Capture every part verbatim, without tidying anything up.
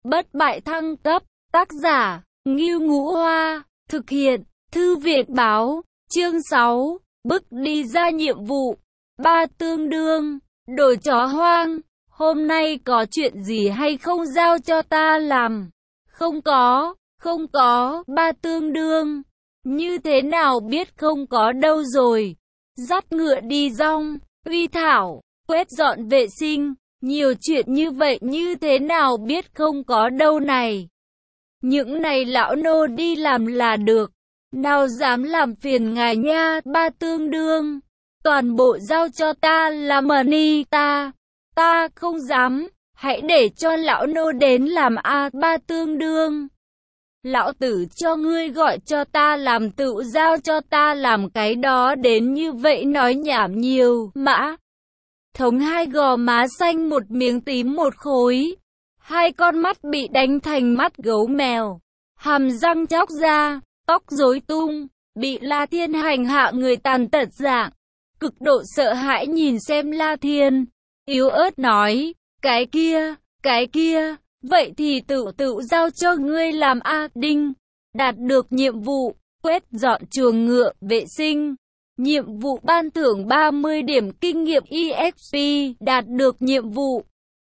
Bất bại thăng cấp, tác giả, Ngưu Ngũ Hoa, thực hiện, Thư viện báo, chương sáu, bước đi ra nhiệm vụ, ba tương đương, đồ chó hoang, hôm nay có chuyện gì hay không giao cho ta làm? Không có, không có, ba tương đương, như thế nào biết không có đâu rồi, dắt ngựa đi rong, uy thảo, quét dọn vệ sinh, nhiều chuyện như vậy như thế nào biết không có đâu này. Những này lão nô đi làm là được, nào dám làm phiền ngài nha, ba tương đương, toàn bộ giao cho ta làm đi, ta, ta không dám, hãy để cho lão nô đến làm a, ba tương đương. Lão tử cho ngươi gọi cho ta làm tự giao cho ta làm cái đó đến như vậy nói nhảm nhiều, mã. Thống hai gò má xanh một miếng tím một khối, hai con mắt bị đánh thành mắt gấu mèo, hàm răng chóc ra, tóc rối tung, bị La Thiên hành hạ người tàn tật dạng, cực độ sợ hãi nhìn xem La Thiên, yếu ớt nói, cái kia, cái kia, vậy thì tự tự giao cho ngươi làm a. Đinh, đạt được nhiệm vụ, quét dọn chuồng ngựa, vệ sinh. Nhiệm vụ ban thưởng ba mươi điểm kinh nghiệm e ích pê, đạt được nhiệm vụ.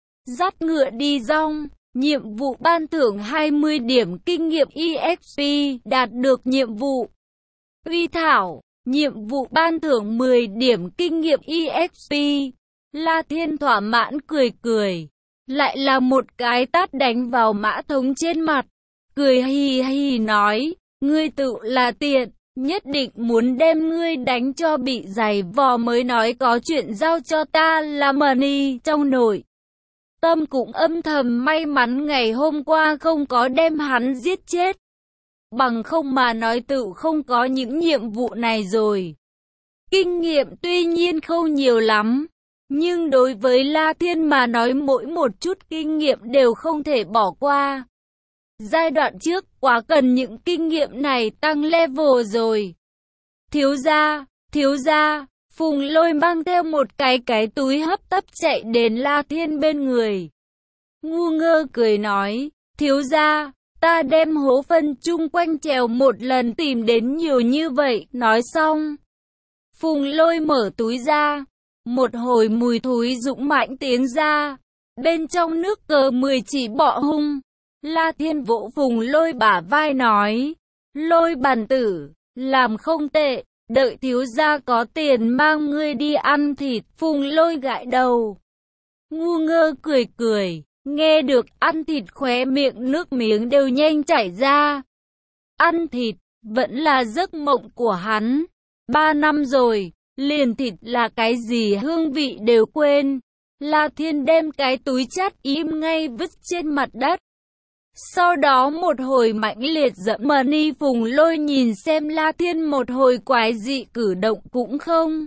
Dắt ngựa đi rong, nhiệm vụ ban thưởng hai mươi điểm kinh nghiệm e ích pê, đạt được nhiệm vụ. Uy thảo, nhiệm vụ ban thưởng mười điểm kinh nghiệm e ích pê. La Thiên thỏa mãn cười cười, lại là một cái tát đánh vào Mã Thống trên mặt, cười hì hì nói, ngươi tự là tiện. Nhất định muốn đem ngươi đánh cho bị giày vò mới nói có chuyện giao cho ta làm đi. Trong nội tâm cũng âm thầm may mắn ngày hôm qua không có đem hắn giết chết, bằng không mà nói tự không có những nhiệm vụ này rồi. Kinh nghiệm tuy nhiên không nhiều lắm, nhưng đối với La Thiên mà nói mỗi một chút kinh nghiệm đều không thể bỏ qua. Giai đoạn trước quá cần những kinh nghiệm này tăng level rồi. Thiếu gia, thiếu gia, Phùng Lôi mang theo một cái cái túi hấp tấp chạy đến La Thiên bên người. Ngu ngơ cười nói, thiếu gia, ta đem hố phân chung quanh trèo một lần tìm đến nhiều như vậy. Nói xong, Phùng Lôi mở túi ra, một hồi mùi thúi dũng mãnh tiếng ra, bên trong nước cờ mười chỉ bọ hung. La Thiên vỗ Phùng Lôi bả vai nói, Lôi bản tử, làm không tệ, đợi thiếu gia có tiền mang ngươi đi ăn thịt. Phùng Lôi gãi đầu, ngu ngơ cười cười, nghe được ăn thịt khóe miệng nước miếng đều nhanh chảy ra. Ăn thịt, vẫn là giấc mộng của hắn, ba năm rồi, liền thịt là cái gì hương vị đều quên. La Thiên đem cái túi chát im ngay vứt trên mặt đất. Sau đó một hồi mãnh liệt dẫm đi. Phùng Lôi nhìn xem La Thiên một hồi quái dị cử động cũng không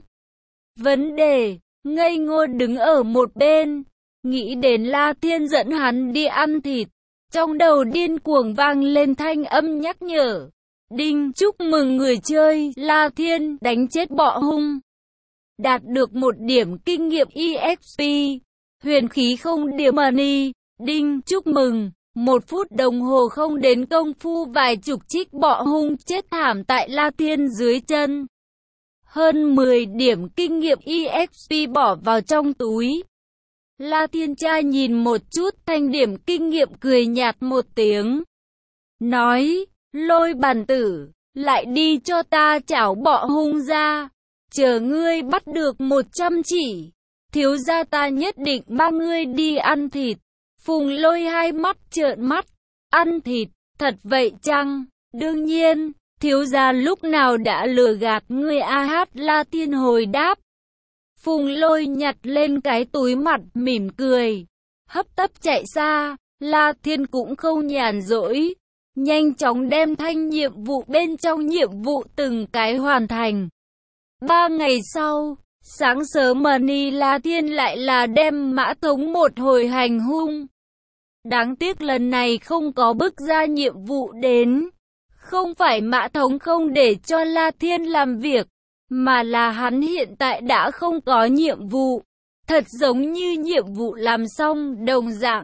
vấn đề, ngây ngô đứng ở một bên, nghĩ đến La Thiên dẫn hắn đi ăn thịt, trong đầu điên cuồng vang lên thanh âm nhắc nhở. Đinh, chúc mừng người chơi La Thiên đánh chết bọ hung, đạt được một điểm kinh nghiệm e ích pê, huyền khí không điểm đi. Đinh, chúc mừng. Một phút đồng hồ không đến công phu vài chục trích bọ hung chết thảm tại La Thiên dưới chân. Hơn mười điểm kinh nghiệm e ích pê bỏ vào trong túi. La Thiên trai nhìn một chút thanh điểm kinh nghiệm cười nhạt một tiếng. Nói, Lôi bản tử, lại đi cho ta chảo bọ hung ra. Chờ ngươi bắt được một trăm chỉ, thiếu gia ta nhất định mang ngươi đi ăn thịt. Phùng Lôi hai mắt trợn mắt, ăn thịt, thật vậy chăng? Đương nhiên, thiếu gia lúc nào đã lừa gạt ngươi a hát. La Thiên hồi đáp. Phùng Lôi nhặt lên cái túi mặt mỉm cười, hấp tấp chạy xa. La Thiên cũng không nhàn rỗi, nhanh chóng đem thanh nhiệm vụ bên trong nhiệm vụ từng cái hoàn thành. Ba ngày sau, sáng sớm ni La Thiên lại là đem Mã Thống một hồi hành hung. Đáng tiếc lần này không có bức ra nhiệm vụ đến. Không phải Mã Thống không để cho La Thiên làm việc, mà là hắn hiện tại đã không có nhiệm vụ. Thật giống như nhiệm vụ làm xong đồng dạng,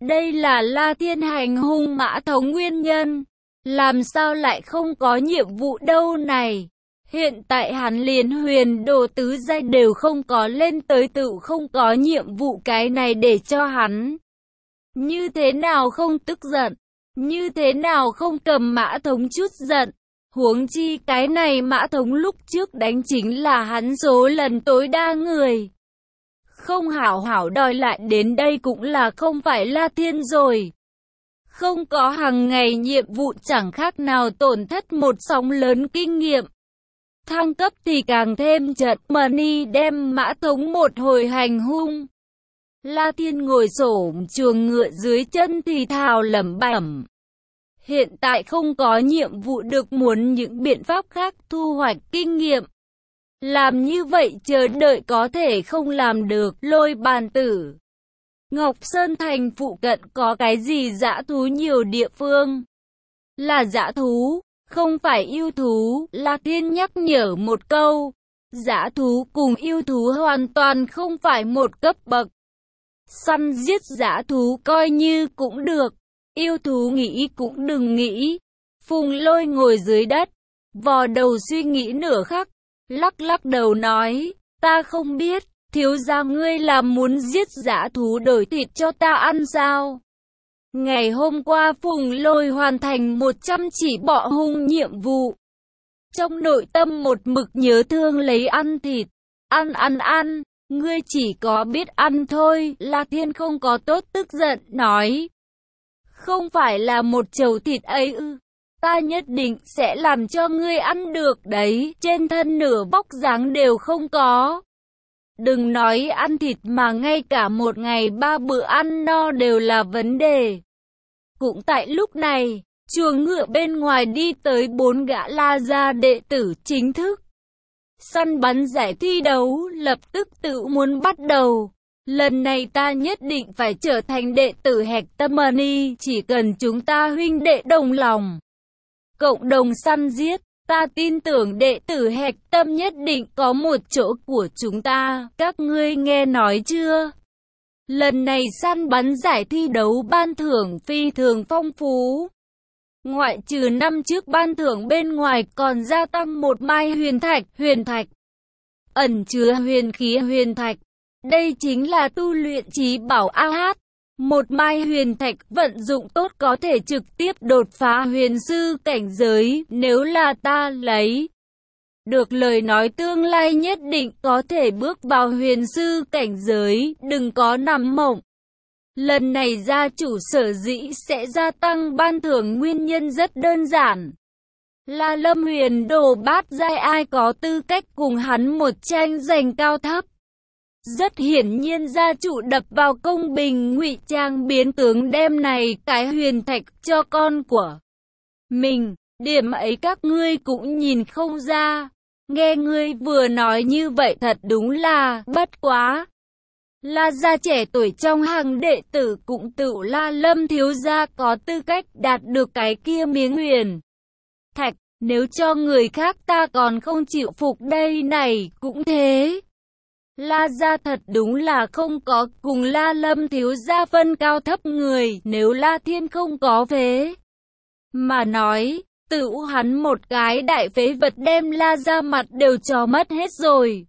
Đây là La Thiên hành hung Mã Thống nguyên nhân. Làm sao lại không có nhiệm vụ đâu này? Hiện tại hắn liền huyền đồ tứ giai đều không có lên tới, tự không có nhiệm vụ, cái này để cho hắn như thế nào không tức giận, như thế nào không cầm Mã Thống chút giận. Huống chi cái này Mã Thống lúc trước đánh chính là hắn số lần tối đa người. Không hảo hảo đòi lại đến đây cũng là không phải La Thiên rồi. Không có hàng ngày nhiệm vụ chẳng khác nào tổn thất một sóng lớn kinh nghiệm. Thăng cấp thì càng thêm chật money đem Mã Thống một hồi hành hung. La Thiên ngồi xổm chuồng ngựa dưới chân thì thào lẩm bẩm. Hiện tại không có nhiệm vụ được, muốn những biện pháp khác thu hoạch kinh nghiệm. Làm như vậy chờ đợi có thể không làm được. Lôi bàn tử. Ngọc Sơn Thành phụ cận có cái gì dã thú nhiều địa phương? Là dã thú, không phải yêu thú. La Thiên nhắc nhở một câu. Dã thú cùng yêu thú hoàn toàn không phải một cấp bậc. Săn giết dã thú coi như cũng được. Yêu thú nghĩ cũng đừng nghĩ. Phùng Lôi ngồi dưới đất, vò đầu suy nghĩ nửa khắc, lắc lắc đầu nói, ta không biết, thiếu gia ngươi là muốn giết dã thú đổi thịt cho ta ăn sao? Ngày hôm qua Phùng Lôi hoàn thành một trăm chỉ bọ hung nhiệm vụ. Trong nội tâm một mực nhớ thương lấy ăn thịt, ăn ăn ăn, ngươi chỉ có biết ăn thôi. La Thiên không có tốt tức giận, nói. Không phải là một chầu thịt ấy ư, ta nhất định sẽ làm cho ngươi ăn được đấy, trên thân nửa vóc dáng đều không có. Đừng nói ăn thịt mà ngay cả một ngày ba bữa ăn no đều là vấn đề. Cũng tại lúc này, chuồng ngựa bên ngoài đi tới bốn gã La gia đệ tử chính thức. Săn bắn giải thi đấu lập tức tự muốn bắt đầu. Lần này ta nhất định phải trở thành đệ tử Hạch Tâm Mani, chỉ cần chúng ta huynh đệ đồng lòng, cộng đồng săn giết, ta tin tưởng đệ tử Hạch Tâm nhất định có một chỗ của chúng ta, các ngươi nghe nói chưa? Lần này săn bắn giải thi đấu ban thưởng phi thường phong phú. Ngoại trừ năm trước ban thưởng bên ngoài còn gia tăng một mai huyền thạch, huyền thạch ẩn chứa huyền khí huyền thạch. Đây chính là tu luyện chí bảo a hát. Một mai huyền thạch vận dụng tốt có thể trực tiếp đột phá huyền sư cảnh giới, nếu là ta lấy được lời nói tương lai nhất định có thể bước vào huyền sư cảnh giới, đừng có nằm mộng. Lần này gia chủ sở dĩ sẽ gia tăng ban thưởng nguyên nhân rất đơn giản. Là Lâm Huyền đồ bát giai, ai có tư cách cùng hắn một tranh giành cao thấp. Rất hiển nhiên gia chủ đập vào công bình ngụy trang biến tướng đem này cái huyền thạch cho con của mình. Điểm ấy các ngươi cũng nhìn không ra. Nghe ngươi vừa nói như vậy thật đúng là bất quá. La gia trẻ tuổi trong hàng đệ tử cũng tự La Lâm thiếu gia có tư cách đạt được cái kia miếng huyền thạch. Nếu cho người khác ta còn không chịu phục đây này cũng thế. La gia thật đúng là không có cùng La Lâm thiếu gia phân cao thấp người. Nếu La Thiên không có phế mà nói, tự hắn một cái đại phế vật đem La gia mặt đều cho mất hết rồi.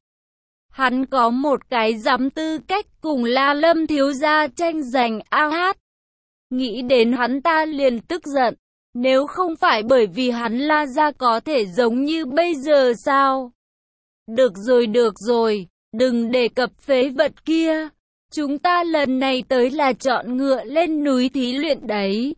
Hắn có một cái dám tư cách cùng La Lâm thiếu gia tranh giành a hát. Nghĩ đến hắn ta liền tức giận. Nếu không phải bởi vì hắn La gia có thể giống như bây giờ sao? Được rồi được rồi, đừng đề cập phế vật kia. Chúng ta lần này tới là chọn ngựa lên núi thí luyện đấy.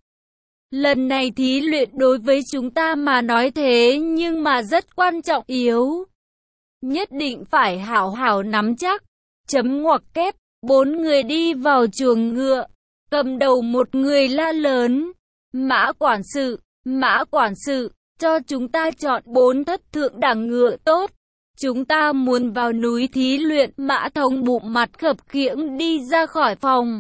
Lần này thí luyện đối với chúng ta mà nói thế nhưng mà rất quan trọng yếu. Nhất định phải hảo hảo nắm chắc. Chấm ngoặc kép, bốn người đi vào chuồng ngựa. Cầm đầu một người la lớn. Mã quản sự, mã quản sự, cho chúng ta chọn bốn thất thượng đẳng ngựa tốt. Chúng ta muốn vào núi thí luyện. Mã Thống bụng mặt khập khiễng đi ra khỏi phòng.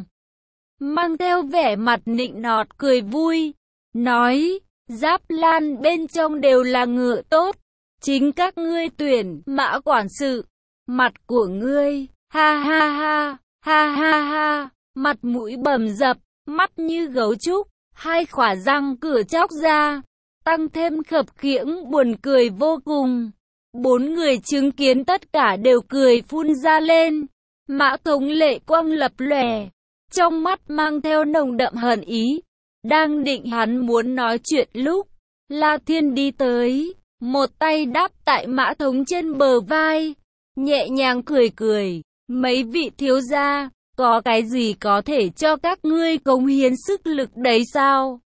Mang theo vẻ mặt nịnh nọt cười vui. Nói, Giáp Lan bên trong đều là ngựa tốt. Chính các ngươi tuyển. Mã quản sự, mặt của ngươi, ha ha ha, ha ha ha, mặt mũi bầm dập. mắt như gấu trúc, hai khỏa răng cửa chóc ra, tăng thêm khập khiễng buồn cười vô cùng. Bốn người chứng kiến tất cả đều cười phun ra lên. Mã Tống lệ quang lập lòe, trong mắt mang theo nồng đậm hận ý. Đang định hắn muốn nói chuyện lúc La Thiên đi tới, một tay đáp tại Mã Tống trên bờ vai, nhẹ nhàng cười cười. Mấy vị thiếu gia, có cái gì có thể cho các ngươi cống hiến sức lực đấy sao?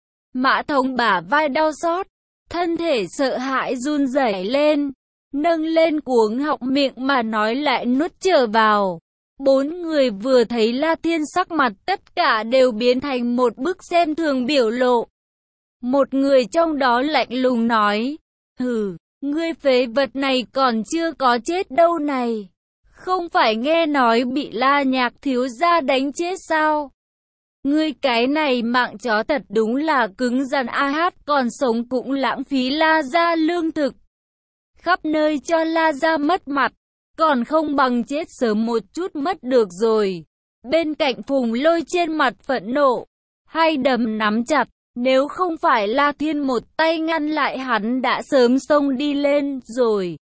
Mã Tống bả vai đau xót, thân thể sợ hãi run rẩy lên, nâng lên cuống họng miệng mà nói lại nuốt trở vào. Bốn người vừa thấy La Thiên sắc mặt tất cả đều biến thành một bức xem thường biểu lộ. Một người trong đó lạnh lùng nói, hừ, ngươi phế vật này còn chưa có chết đâu này. Không phải nghe nói bị La Nhạc thiếu gia đánh chết sao? Ngươi cái này mạng chó thật đúng là cứng rắn a hát, còn sống cũng lãng phí La gia lương thực. Khắp nơi cho La gia mất mặt, còn không bằng chết sớm một chút mất được rồi. Bên cạnh Phùng Lôi trên mặt phẫn nộ, hai đấm nắm chặt, nếu không phải La Thiên một tay ngăn lại hắn đã sớm xông đi lên rồi.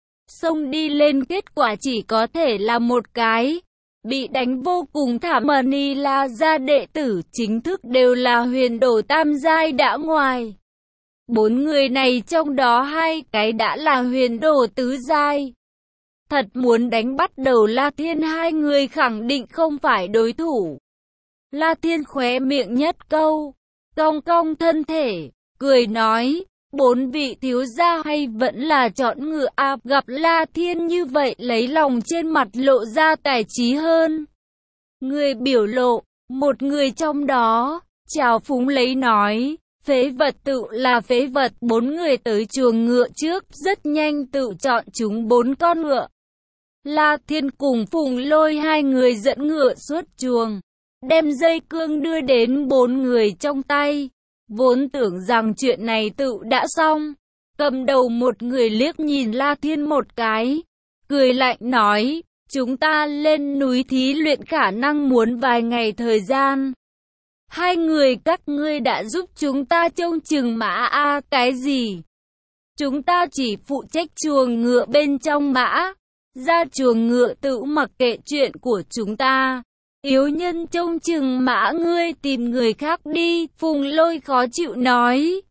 Xông đi lên kết quả chỉ có thể là một cái, bị đánh vô cùng thảm. Mani La gia đệ tử chính thức đều là huyền đổ tam giai đã ngoài. Bốn người này trong đó hai cái đã là huyền đổ tứ giai. Thật muốn đánh bắt đầu La Thiên hai người khẳng định không phải đối thủ. La Thiên khóe miệng nhất câu, cong cong thân thể, cười nói, bốn vị thiếu gia hay vẫn là chọn ngựa à? Gặp La Thiên như vậy lấy lòng trên mặt lộ ra tài trí hơn. Người biểu lộ, một người trong đó, chào phúng lấy nói, phế vật tự là phế vật. Bốn người tới chuồng ngựa trước, rất nhanh tự chọn chúng bốn con ngựa. La Thiên cùng Phùng Lôi hai người dẫn ngựa xuất chuồng, đem dây cương đưa đến bốn người trong tay. Vốn tưởng rằng chuyện này tự đã xong, cầm đầu một người liếc nhìn La Thiên một cái, cười lạnh nói, chúng ta lên núi thí luyện khả năng muốn vài ngày thời gian. Hai người các ngươi đã giúp chúng ta trông chừng mã a cái gì? Chúng ta chỉ phụ trách chuồng ngựa bên trong mã, ra chuồng ngựa tự mặc kệ chuyện của chúng ta. Yếu nhân trông chừng mã, ngươi tìm người khác đi. Phùng Lôi khó chịu nói.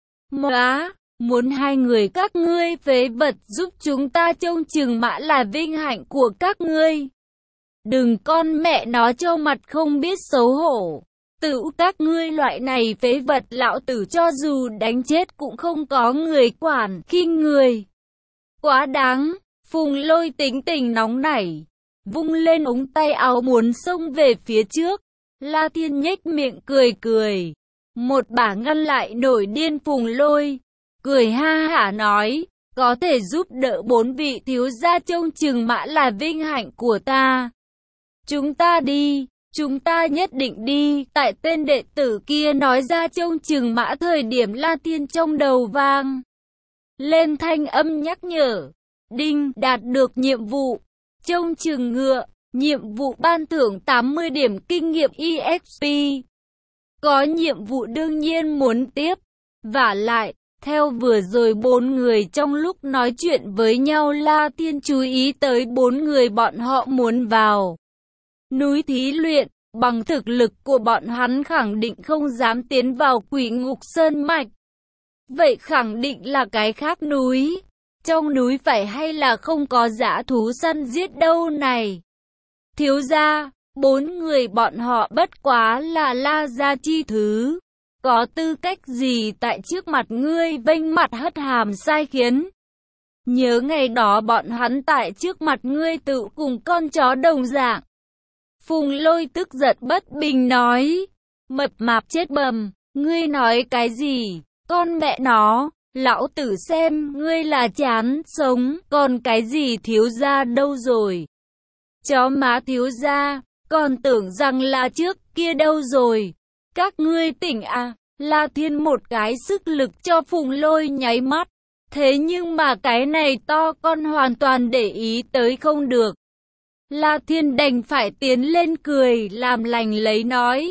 Móa, muốn hai người các ngươi phế vật giúp chúng ta trông chừng mã là vinh hạnh của các ngươi. Đừng con mẹ nó trâu mặt không biết xấu hổ. Tự các ngươi loại này phế vật lão tử cho dù đánh chết cũng không có người quản, khinh người. Quá đáng. Phùng Lôi tính tình nóng nảy, vung lên ống tay áo muốn xông về phía trước. La Thiên nhếch miệng cười cười, một bả ngăn lại nổi điên Phùng Lôi, cười ha hả nói, có thể giúp đỡ bốn vị thiếu gia trông chừng mã là vinh hạnh của ta. Chúng ta đi, chúng ta nhất định đi. Tại tên đệ tử kia nói ra trông chừng mã thời điểm, La Thiên trong đầu vang lên thanh âm nhắc nhở. Đinh, đạt được nhiệm vụ trông chừng ngựa, nhiệm vụ ban thưởng tám mươi điểm kinh nghiệm e ích pê. Có nhiệm vụ đương nhiên muốn tiếp. Vả lại, theo vừa rồi bốn người trong lúc nói chuyện với nhau, La Thiên chú ý tới bốn người bọn họ muốn vào núi thí luyện, bằng thực lực của bọn hắn khẳng định không dám tiến vào Quỷ Ngục Sơn Mạch. Vậy khẳng định là cái khác núi. Trong núi phải hay là không có dã thú săn giết đâu này? Thiếu gia, bốn người bọn họ bất quá là La gia chi thứ. Có tư cách gì tại trước mặt ngươi vênh mặt hất hàm sai khiến? Nhớ ngày đó bọn hắn tại trước mặt ngươi tự cùng con chó đồng dạng. Phùng Lôi tức giận bất bình nói. Mập mạp chết bầm, ngươi nói cái gì? Con mẹ nó! Lão tử xem ngươi là chán sống, còn cái gì thiếu gia đâu rồi? Chó má thiếu gia, còn tưởng rằng là trước kia đâu rồi? Các ngươi tỉnh à? La Thiên một cái sức lực cho Phùng Lôi nháy mắt. Thế nhưng mà cái này to con hoàn toàn để ý tới không được. La Thiên đành phải tiến lên cười làm lành lấy nói.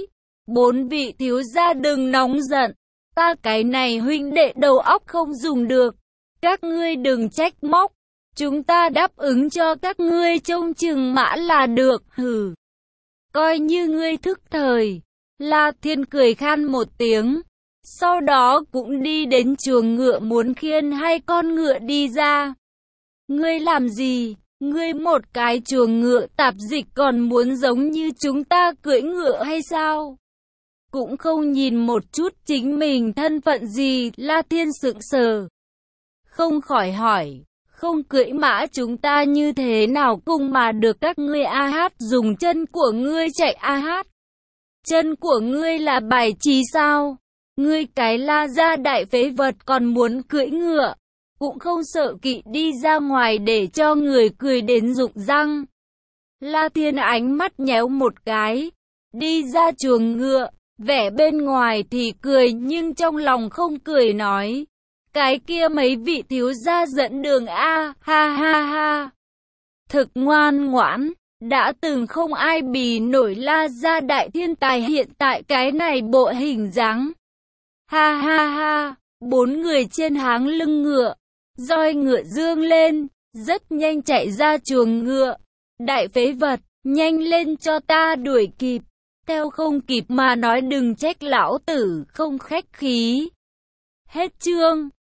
Bốn vị thiếu gia đừng nóng giận, ta cái này huynh đệ đầu óc không dùng được, các ngươi đừng trách móc, chúng ta đáp ứng cho các ngươi trông chừng mã là được, hừ. Coi như ngươi thức thời. La Thiên cười khan một tiếng, sau đó cũng đi đến chuồng ngựa muốn khiêng hai con ngựa đi ra. Ngươi làm gì? Ngươi một cái chuồng ngựa tạp dịch còn muốn giống như chúng ta cưỡi ngựa hay sao? Cũng không nhìn một chút chính mình thân phận gì, La Thiên sững sờ. Không khỏi hỏi, không cưỡi mã chúng ta như thế nào cùng mà được các ngươi a hát dùng chân của ngươi chạy a hát? Chân của ngươi là bài trí sao? Ngươi cái La gia đại phế vật còn muốn cưỡi ngựa, cũng không sợ kỵ đi ra ngoài để cho người cười đến rụng răng. La Thiên ánh mắt nhéo một cái, đi ra chuồng ngựa, vẻ bên ngoài thì cười nhưng trong lòng không cười nói. Cái kia mấy vị thiếu gia dẫn đường a, ha ha ha. Thực ngoan ngoãn, đã từng không ai bì nổi La gia đại thiên tài hiện tại cái này bộ hình dáng. Ha ha ha, bốn người trên háng lưng ngựa, roi ngựa dương lên, rất nhanh chạy ra chuồng ngựa. Đại phế vật, nhanh lên cho ta đuổi kịp, theo không kịp mà nói đừng trách lão tử không khách khí. Hết chương.